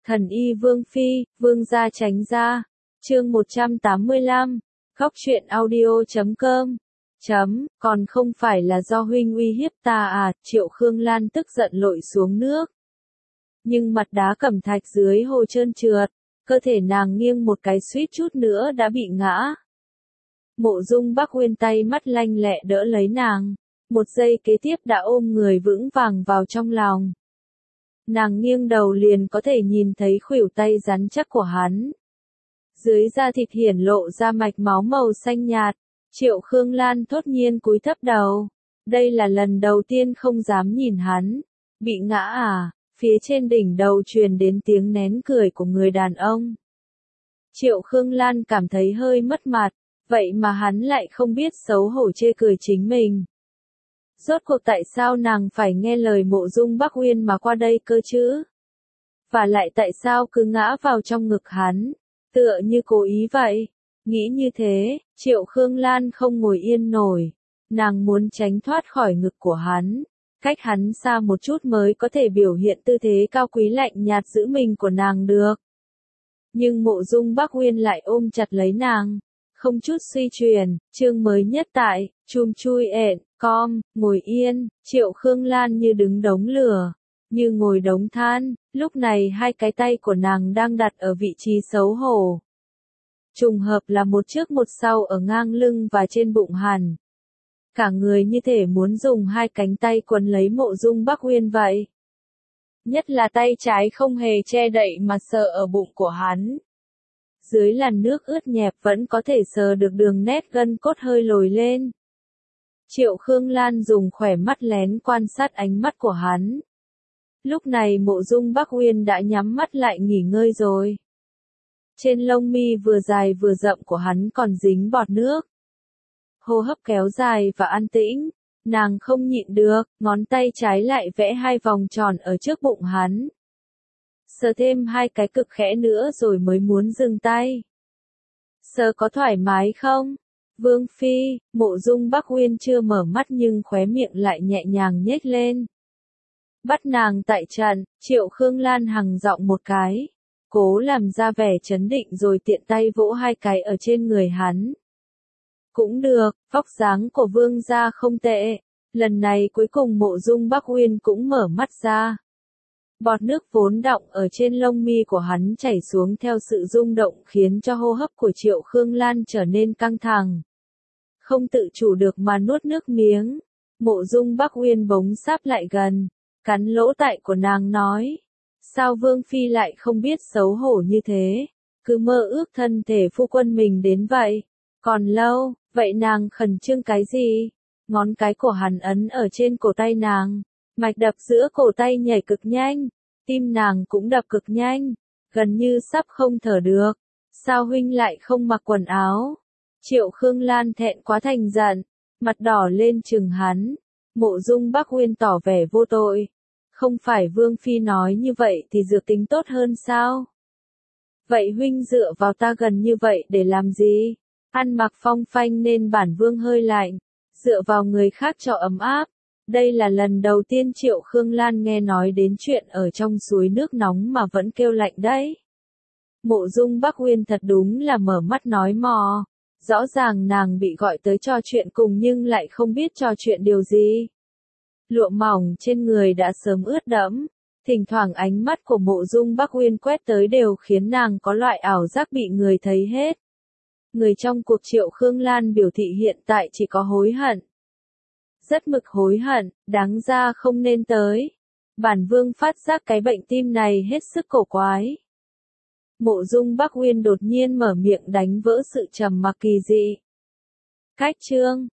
Thần y Vương Phi, Vương gia tránh ra. Chương 185. Góc truyện audio.com. Còn không phải là do huynh uy hiếp ta à? Triệu Khương Lan tức giận lội xuống nước. Nhưng mặt đá cẩm thạch dưới hồ trơn trượt, cơ thể nàng nghiêng một cái suýt chút nữa đã bị ngã. Mộ Dung Bắc Uyên tay mắt lanh lẹ đỡ lấy nàng, một giây kế tiếp đã ôm người vững vàng vào trong lòng. Nàng nghiêng đầu liền có thể nhìn thấy khuỷu tay rắn chắc của hắn. Dưới da thịt hiển lộ ra mạch máu màu xanh nhạt, Triệu Khương Lan thốt nhiên cúi thấp đầu. Đây là lần đầu tiên không dám nhìn hắn. Bị ngã à? Phía trên đỉnh đầu truyền đến tiếng nén cười của người đàn ông. Triệu Khương Lan cảm thấy hơi mất mặt, vậy mà hắn lại không biết xấu hổ chê cười chính mình. Rốt cuộc tại sao nàng phải nghe lời Mộ Dung Bắc Uyên mà qua đây cơ chứ? Và lại tại sao cứ ngã vào trong ngực hắn, tựa như cố ý vậy? Nghĩ như thế, Triệu Khương Lan không ngồi yên nổi. Nàng muốn tránh thoát khỏi ngực của hắn, cách hắn xa một chút mới có thể biểu hiện tư thế cao quý lạnh nhạt giữ mình của nàng được. Nhưng Mộ Dung Bắc Uyên lại ôm chặt lấy nàng, không chút suy chuyển. Chương mới nhất tại chum.com, ngồi yên. Triệu Khương Lan như đứng đống lửa, như ngồi đống than. Lúc này hai cái tay của nàng đang đặt ở vị trí xấu hổ. Trùng hợp là một trước một sau ở ngang lưng và trên bụng hắn. Cả người như thể muốn dùng hai cánh tay quấn lấy Mộ Dung Bắc Uyên vậy. Nhất là tay trái không hề che đậy mà sờ ở bụng của hắn. Dưới làn nước ướt nhẹp vẫn có thể sờ được đường nét gân cốt hơi lồi lên. Triệu Khương Lan dùng khỏe mắt lén quan sát ánh mắt của hắn. Lúc này Mộ Dung Bắc Uyên đã nhắm mắt lại nghỉ ngơi rồi. Trên lông mi vừa dài vừa rậm của hắn còn dính bọt nước. Hô hấp kéo dài và an tĩnh, nàng không nhịn được, ngón tay trái lại vẽ hai vòng tròn ở trước bụng hắn. Sờ thêm hai cái cực khẽ nữa rồi mới muốn dừng tay. Sờ có thoải mái không? Vương Phi, Mộ Dung Bắc Uyên chưa mở mắt nhưng khóe miệng lại nhẹ nhàng nhếch lên. Bắt nàng tại trận, Triệu Khương Lan hằng giọng một cái. Cố làm ra vẻ trấn định rồi tiện tay vỗ hai cái ở trên người hắn. Cũng được, vóc dáng của vương gia không tệ. Lần này cuối cùng Mộ Dung Bắc Uyên cũng mở mắt ra. Bọt nước vốn đọng ở trên lông mi của hắn chảy xuống theo sự rung động khiến cho hô hấp của Triệu Khương Lan trở nên căng thẳng. Không tự chủ được mà nuốt nước miếng. Mộ Dung Bắc Uyên bỗng sáp lại gần, cắn lỗ tai của nàng nói. Sao Vương Phi lại không biết xấu hổ như thế? Cứ mơ ước thân thể phu quân mình đến vậy. Còn lâu, vậy nàng khẩn trương cái gì? Ngón cái của hắn ấn ở trên cổ tay nàng. Mạch đập giữa cổ tay nhảy cực nhanh. Tim nàng cũng đập cực nhanh. Gần như sắp không thở được. Sao huynh lại không mặc quần áo? Triệu Khương Lan thẹn quá thành giận. Mặt đỏ lên trừng hắn. Mộ Dung Bắc Uyên tỏ vẻ vô tội. Không phải Vương Phi nói như vậy thì dược tính tốt hơn sao? Vậy huynh dựa vào ta gần như vậy để làm gì? Ăn mặc phong phanh nên bản vương hơi lạnh, dựa vào người khác cho ấm áp. Đây là lần đầu tiên Triệu Khương Lan nghe nói đến chuyện ở trong suối nước nóng mà vẫn kêu lạnh đấy. Mộ Dung Bắc Uyên thật đúng là mở mắt nói mò. Rõ ràng nàng bị gọi tới trò chuyện cùng nhưng lại không biết trò chuyện điều gì. Lụa mỏng trên người đã sớm ướt đẫm, thỉnh thoảng ánh mắt của Mộ Dung Bắc Uyên quét tới đều khiến nàng có loại ảo giác bị người thấy hết. Người trong cuộc Triệu Khương Lan biểu thị hiện tại chỉ có hối hận. Rất mực hối hận, đáng ra không nên tới. Bản vương phát giác cái bệnh tim này hết sức cổ quái. Mộ Dung Bắc Uyên đột nhiên mở miệng đánh vỡ sự trầm mặc kỳ dị. Cách chương